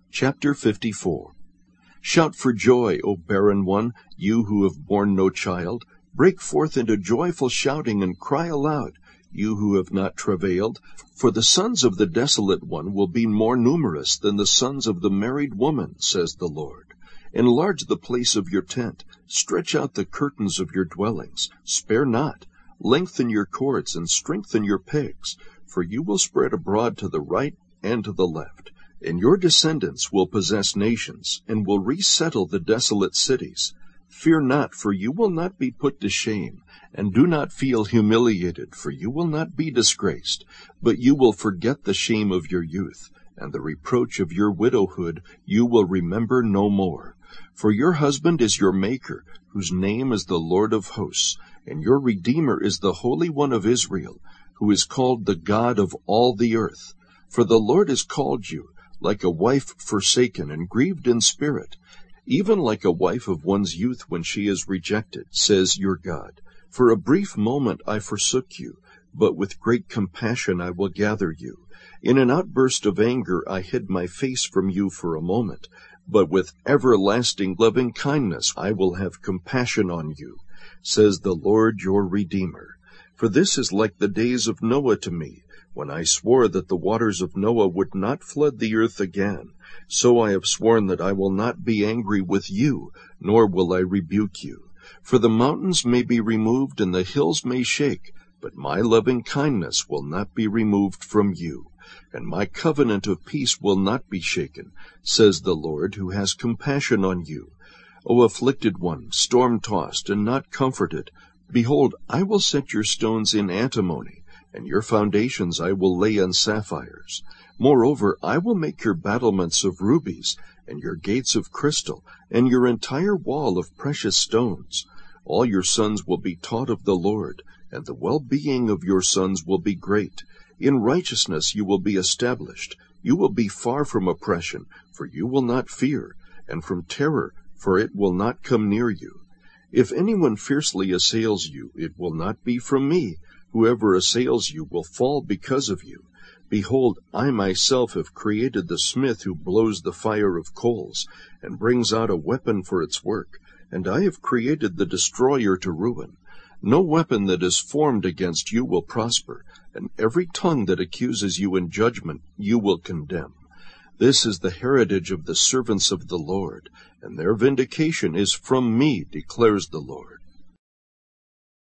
Chapter 54. Shout for joy, O barren one, you who have borne no child. Break forth into joyful shouting and cry aloud, you who have not travailed. For the sons of the desolate one will be more numerous than the sons of the married woman, says the Lord. Enlarge the place of your tent, stretch out the curtains of your dwellings, spare not. Lengthen your cords and strengthen your pegs, for you will spread abroad to the right and to the left. And your descendants will possess nations, and will resettle the desolate cities. Fear not, for you will not be put to shame, and do not feel humiliated, for you will not be disgraced, but you will forget the shame of your youth, and the reproach of your widowhood you will remember no more. For your husband is your Maker, whose name is the Lord of hosts, and your Redeemer is the Holy One of Israel, who is called the God of all the earth. For the Lord has called you, like a wife forsaken and grieved in spirit, even like a wife of one's youth when she is rejected, says your God. For a brief moment I forsook you, but with great compassion I will gather you. In an outburst of anger I hid my face from you for a moment, but with everlasting loving kindness I will have compassion on you, says the Lord your Redeemer. For this is like the days of Noah to me, when I swore that the waters of Noah would not flood the earth again. So I have sworn that I will not be angry with you, nor will I rebuke you. For the mountains may be removed and the hills may shake, but my loving kindness will not be removed from you, and my covenant of peace will not be shaken, says the Lord, who has compassion on you. O afflicted one, storm-tossed and not comforted, behold, I will set your stones in antimony, and your foundations I will lay on sapphires. Moreover, I will make your battlements of rubies, and your gates of crystal, and your entire wall of precious stones. All your sons will be taught of the Lord, and the well-being of your sons will be great. In righteousness you will be established. You will be far from oppression, for you will not fear, and from terror, for it will not come near you. If anyone fiercely assails you, it will not be from me. Whoever assails you will fall because of you. Behold, I myself have created the smith who blows the fire of coals, and brings out a weapon for its work, and I have created the destroyer to ruin. No weapon that is formed against you will prosper, and every tongue that accuses you in judgment you will condemn. This is the heritage of the servants of the Lord, and their vindication is from me, declares the Lord.